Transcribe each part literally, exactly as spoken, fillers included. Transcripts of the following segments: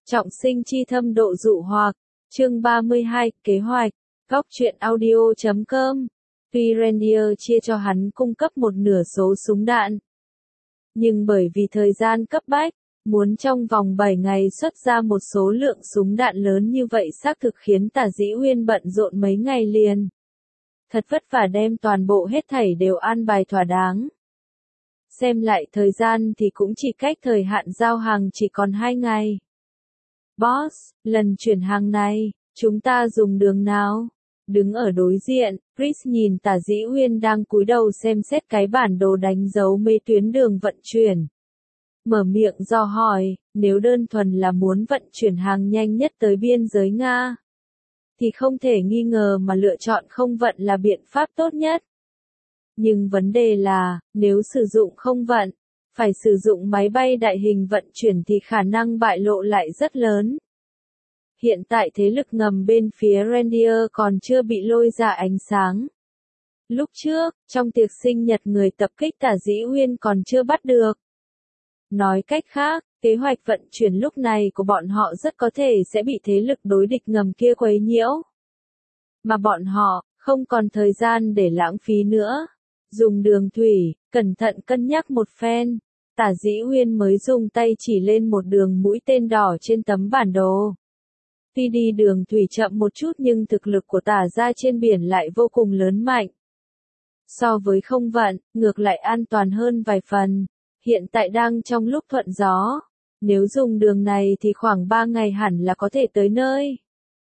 Trọng sinh chi thâm độ dụ hoặc. Chương ba mươi hai, kế hoạch. Góc truyện audio chấm com. Tuy Rhaenyra chia cho hắn cung cấp một nửa số súng đạn, nhưng bởi vì thời gian cấp bách, muốn trong vòng bảy ngày xuất ra một số lượng súng đạn lớn như vậy xác thực khiến Tả Dĩ Uyên bận rộn mấy ngày liền. Thật vất vả đem toàn bộ hết thảy đều an bài thỏa đáng. Xem lại thời gian thì cũng chỉ cách thời hạn giao hàng chỉ còn hai ngày. Boss, lần chuyển hàng này, chúng ta dùng đường nào? Đứng ở đối diện, Chris nhìn Tả Dĩ Uyên đang cúi đầu xem xét cái bản đồ đánh dấu mấy tuyến đường vận chuyển. Mở miệng do hỏi, nếu đơn thuần là muốn vận chuyển hàng nhanh nhất tới biên giới Nga, thì không thể nghi ngờ mà lựa chọn không vận là biện pháp tốt nhất. Nhưng vấn đề là, nếu sử dụng không vận, phải sử dụng máy bay đại hình vận chuyển thì khả năng bại lộ lại rất lớn. Hiện tại thế lực ngầm bên phía Rhaenyra còn chưa bị lôi ra ánh sáng. Lúc trước, trong tiệc sinh nhật người tập kích Tả Dĩ Uyên còn chưa bắt được. Nói cách khác, kế hoạch vận chuyển lúc này của bọn họ rất có thể sẽ bị thế lực đối địch ngầm kia quấy nhiễu. Mà bọn họ, không còn thời gian để lãng phí nữa. Dùng đường thủy, cẩn thận cân nhắc một phen. Tả Dĩ Uyên mới dùng tay chỉ lên một đường mũi tên đỏ trên tấm bản đồ. Tuy đi đường thủy chậm một chút nhưng thực lực của Tả gia trên biển lại vô cùng lớn mạnh. So với không vận, ngược lại an toàn hơn vài phần. Hiện tại đang trong lúc thuận gió. Nếu dùng đường này thì khoảng ba ngày hẳn là có thể tới nơi.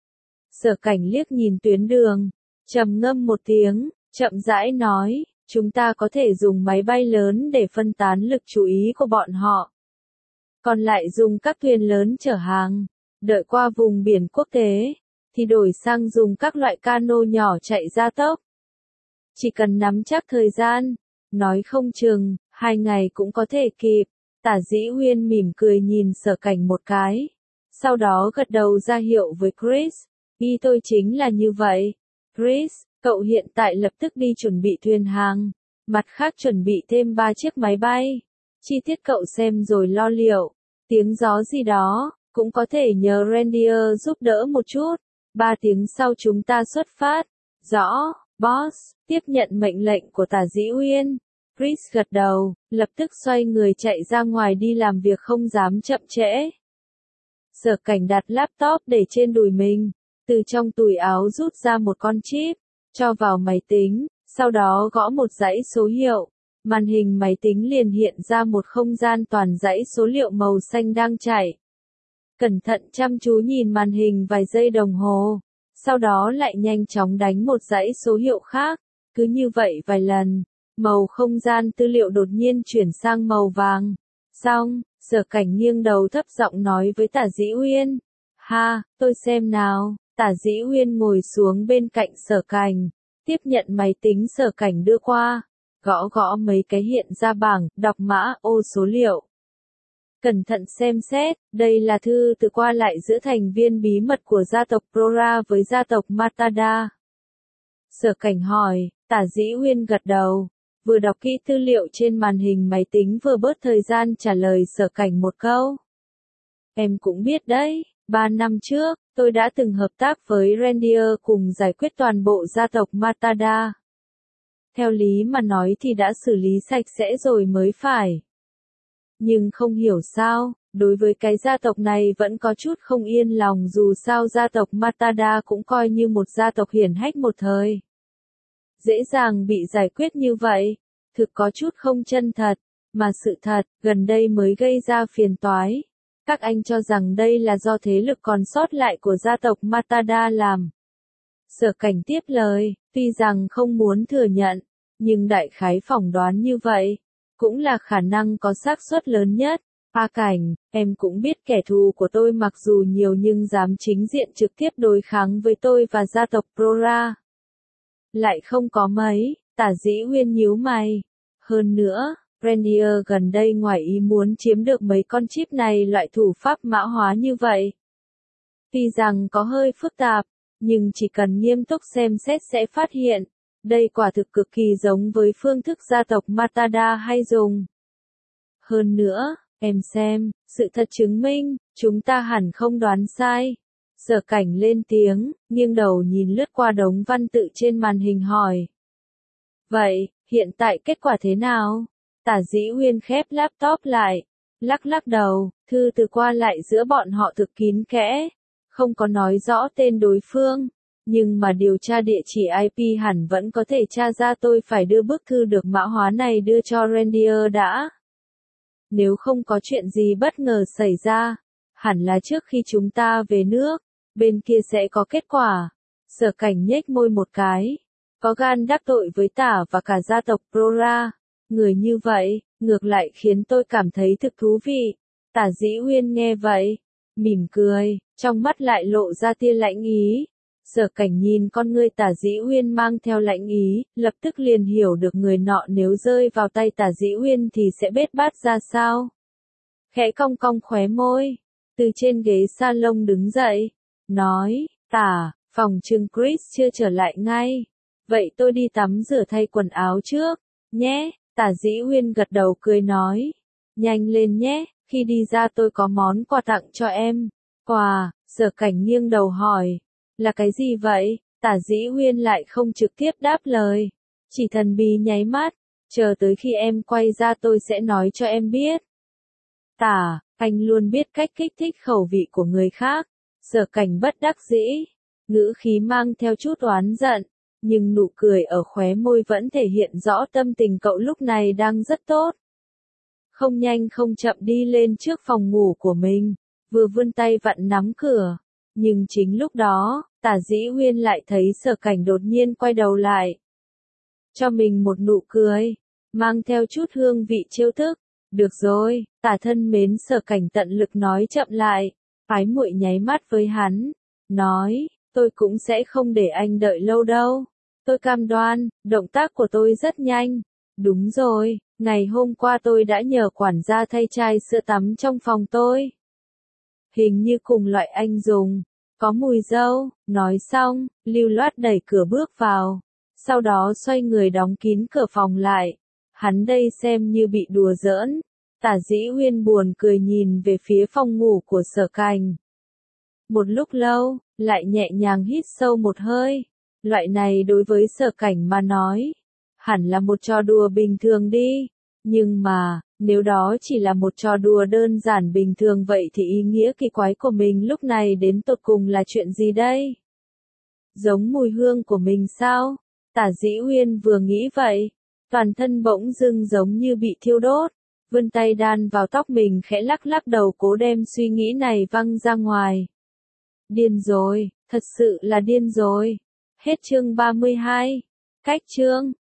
Sở Cảnh liếc nhìn tuyến đường, trầm ngâm một tiếng, chậm rãi nói, chúng ta có thể dùng máy bay lớn để phân tán lực chú ý của bọn họ. Còn lại dùng các thuyền lớn chở hàng, đợi qua vùng biển quốc tế, thì đổi sang dùng các loại cano nhỏ chạy gia tốc. Chỉ cần nắm chắc thời gian, nói không chừng, hai ngày cũng có thể kịp. Tả Dĩ Uyên mỉm cười nhìn Sở Cảnh một cái, sau đó gật đầu ra hiệu với Chris, ý tôi chính là như vậy. Chris, cậu hiện tại lập tức đi chuẩn bị thuyền hàng, mặt khác chuẩn bị thêm ba chiếc máy bay. Chi tiết cậu xem rồi lo liệu, tiếng gió gì đó, cũng có thể nhờ Rhaenyra giúp đỡ một chút. Ba tiếng sau chúng ta xuất phát. Rõ, boss. Tiếp nhận mệnh lệnh của Tả Dĩ Uyên, Chris gật đầu, lập tức xoay người chạy ra ngoài đi làm việc không dám chậm trễ. Sở Cảnh đặt laptop để trên đùi mình, từ trong túi áo rút ra một con chip, cho vào máy tính, sau đó gõ một dãy số hiệu. Màn hình máy tính liền hiện ra một không gian toàn dãy số liệu màu xanh đang chạy. Cẩn thận chăm chú nhìn màn hình vài giây đồng hồ, sau đó lại nhanh chóng đánh một dãy số hiệu khác, cứ như vậy vài lần, màu không gian tư liệu đột nhiên chuyển sang màu vàng. Xong, Sở Cảnh nghiêng đầu thấp giọng nói với Tả Dĩ Uyên, ha, tôi xem nào. Tả Dĩ Uyên ngồi xuống bên cạnh Sở Cảnh, tiếp nhận máy tính Sở Cảnh đưa qua, gõ gõ mấy cái hiện ra bảng, đọc mã ô số liệu. Cẩn thận xem xét, đây là thư từ qua lại giữa thành viên bí mật của gia tộc Prora với gia tộc Matada. Sở Cảnh hỏi, Tả Dĩ Uyên gật đầu, vừa đọc kỹ tư liệu trên màn hình máy tính vừa bớt thời gian trả lời Sở Cảnh một câu. Em cũng biết đấy, ba năm trước, tôi đã từng hợp tác với Rhaenyra cùng giải quyết toàn bộ gia tộc Matada. Theo lý mà nói thì đã xử lý sạch sẽ rồi mới phải. Nhưng không hiểu sao, đối với cái gia tộc này vẫn có chút không yên lòng dù sao gia tộc Matada cũng coi như một gia tộc hiển hách một thời. Dễ dàng bị giải quyết như vậy, thực có chút không chân thật, mà sự thật, gần đây mới gây ra phiền toái. Các anh cho rằng đây là do thế lực còn sót lại của gia tộc Matada làm. Sở Cảnh tiếp lời, tuy rằng không muốn thừa nhận, nhưng đại khái phỏng đoán như vậy, cũng là khả năng có xác suất lớn nhất. A Cảnh, em cũng biết kẻ thù của tôi mặc dù nhiều nhưng dám chính diện trực tiếp đối kháng với tôi và gia tộc Prora lại không có mấy. Tả Dĩ Uyên nhíu mày. Hơn nữa, Rhaenyra gần đây ngoài ý muốn chiếm được mấy con chip này loại thủ pháp mã hóa như vậy. Tuy rằng có hơi phức tạp, nhưng chỉ cần nghiêm túc xem xét sẽ phát hiện, đây quả thực cực kỳ giống với phương thức gia tộc Matada hay dùng. Hơn nữa, em xem, sự thật chứng minh, Chúng ta hẳn không đoán sai. Sở Cảnh lên tiếng, nghiêng đầu nhìn lướt qua đống văn tự trên màn hình hỏi. Vậy, hiện tại kết quả thế nào? Tả Dĩ Uyên khép laptop lại, lắc lắc đầu, thư từ qua lại giữa bọn họ thực kín kẽ, không có nói rõ tên đối phương, nhưng mà điều tra địa chỉ i pê hẳn vẫn có thể tra ra. Tôi phải đưa bức thư được mã hóa này đưa cho Reindeer đã. Nếu không có chuyện gì bất ngờ xảy ra, hẳn là trước khi chúng ta về nước, bên kia sẽ có kết quả. Sở Cảnh nhếch môi một cái, có gan đắc tội với Tả và cả gia tộc Prora. Người như vậy, ngược lại khiến tôi cảm thấy thực thú vị. Tả Dĩ Uyên nghe vậy, mỉm cười, trong mắt lại lộ ra tia lạnh ý. Sở Cảnh nhìn con ngươi Tả Dĩ Uyên mang theo lạnh ý, lập tức liền hiểu được người nọ nếu rơi vào tay Tả Dĩ Uyên thì sẽ bết bát ra sao. Khẽ cong cong khóe môi, từ trên ghế salon đứng dậy, nói, Tả, phòng trưng Chris chưa trở lại ngay. Vậy tôi đi tắm rửa thay quần áo trước, nhé. Tả Dĩ Uyên gật đầu cười nói, nhanh lên nhé, khi đi ra tôi có món quà tặng cho em. Quà? Sở Cảnh nghiêng đầu hỏi, là cái gì vậy? Tả Dĩ Uyên lại không trực tiếp đáp lời, chỉ thần bí nháy mắt, chờ tới khi em quay ra tôi sẽ nói cho em biết. Tả, anh luôn biết cách kích thích khẩu vị của người khác. Sở Cảnh bất đắc dĩ, ngữ khí mang theo chút oán giận, nhưng nụ cười ở khóe môi vẫn thể hiện rõ tâm tình cậu lúc này đang rất tốt. Không nhanh không chậm đi lên trước phòng ngủ của mình, vừa vươn tay vặn nắm cửa, nhưng chính lúc đó, Tả Dĩ Uyên lại thấy Sở Cảnh đột nhiên quay đầu lại, cho mình một nụ cười, mang theo chút hương vị trêu thức. Được rồi, Tả thân mến. Sở Cảnh tận lực nói chậm lại, ái muội nháy mắt với hắn, nói, tôi cũng sẽ không để anh đợi lâu đâu. Tôi cam đoan, động tác của tôi rất nhanh. Đúng rồi, ngày hôm qua tôi đã nhờ quản gia thay chai sữa tắm trong phòng tôi. Hình như cùng loại anh dùng, có mùi dâu. Nói xong, lưu loát đẩy cửa bước vào, sau đó xoay người đóng kín cửa phòng lại. Hắn đây xem như bị đùa giỡn. Tả Dĩ Uyên buồn cười nhìn về phía phòng ngủ của Sở Cảnh. Một lúc lâu, lại nhẹ nhàng hít sâu một hơi. Loại này đối với Sở Cảnh mà nói, hẳn là một trò đùa bình thường đi. Nhưng mà, nếu đó chỉ là một trò đùa đơn giản bình thường vậy thì ý nghĩa kỳ quái của mình lúc này đến tột cùng là chuyện gì đây? Giống mùi hương của mình sao? Tả Dĩ Uyên vừa nghĩ vậy, toàn thân bỗng dưng giống như bị thiêu đốt, vươn tay đan vào tóc mình khẽ lắc lắc đầu cố đem suy nghĩ này văng ra ngoài. Điên rồi, thật sự là điên rồi. Hết chương ba mươi hai. Cách chương